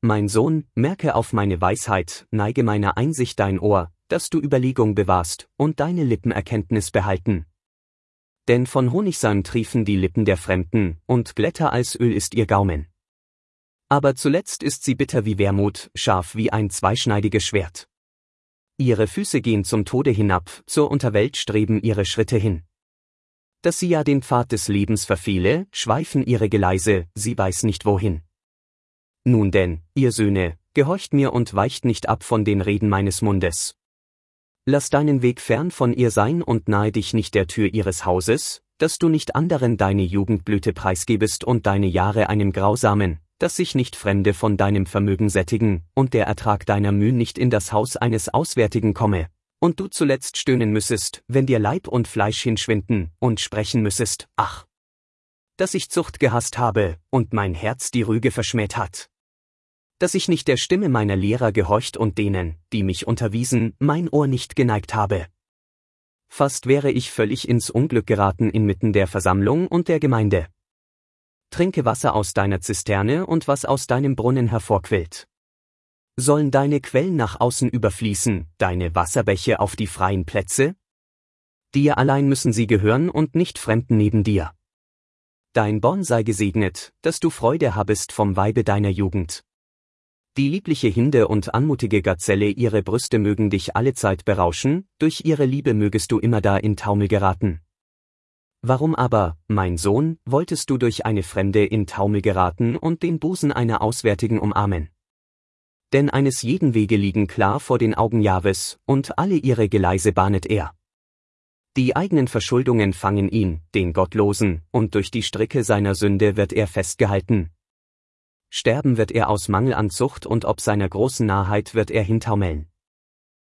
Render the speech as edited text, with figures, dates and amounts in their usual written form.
Mein Sohn, merke auf meine Weisheit, neige meiner Einsicht dein Ohr, dass du Überlegung bewahrst und deine Lippen Erkenntnis behalten. Denn von Honigseim triefen die Lippen der Fremden, und Glätter als Öl ist ihr Gaumen. Aber zuletzt ist sie bitter wie Wermut, scharf wie ein zweischneidiges Schwert. Ihre Füße gehen zum Tode hinab, zur Unterwelt streben ihre Schritte hin. Dass sie ja den Pfad des Lebens verfehle, schweifen ihre Geleise, sie weiß nicht wohin. Nun denn, ihr Söhne, gehorcht mir und weicht nicht ab von den Reden meines Mundes. Lass deinen Weg fern von ihr sein und nahe dich nicht der Tür ihres Hauses, dass du nicht anderen deine Jugendblüte preisgebest und deine Jahre einem Grausamen, dass sich nicht Fremde von deinem Vermögen sättigen, und der Ertrag deiner Mühen nicht in das Haus eines Auswärtigen komme, und du zuletzt stöhnen müssest, wenn dir Leib und Fleisch hinschwinden, und sprechen müssest, ach, dass ich Zucht gehasst habe, und mein Herz die Rüge verschmäht hat. Dass ich nicht der Stimme meiner Lehrer gehorcht und denen, die mich unterwiesen, mein Ohr nicht geneigt habe. Fast wäre ich völlig ins Unglück geraten inmitten der Versammlung und der Gemeinde. Trinke Wasser aus deiner Zisterne und was aus deinem Brunnen hervorquillt. Sollen deine Quellen nach außen überfließen, deine Wasserbäche auf die freien Plätze? Dir allein müssen sie gehören und nicht Fremden neben dir. Dein Born sei gesegnet, dass du Freude habest vom Weibe deiner Jugend. Die liebliche Hinde und anmutige Gazelle, ihre Brüste mögen dich allezeit berauschen, durch ihre Liebe mögest du immerdar in Taumel geraten. Warum aber, mein Sohn, wolltest du durch eine Fremde in Taumel geraten und den Busen einer Auswärtigen umarmen? Denn eines jeden Wege liegen klar vor den Augen Jahwes, und alle ihre Geleise bahnet er. Die eigenen Verschuldungen fangen ihn, den Gottlosen, und durch die Stricke seiner Sünde wird er festgehalten. Sterben wird er aus Mangel an Zucht und ob seiner großen Narrheit wird er hintaumeln.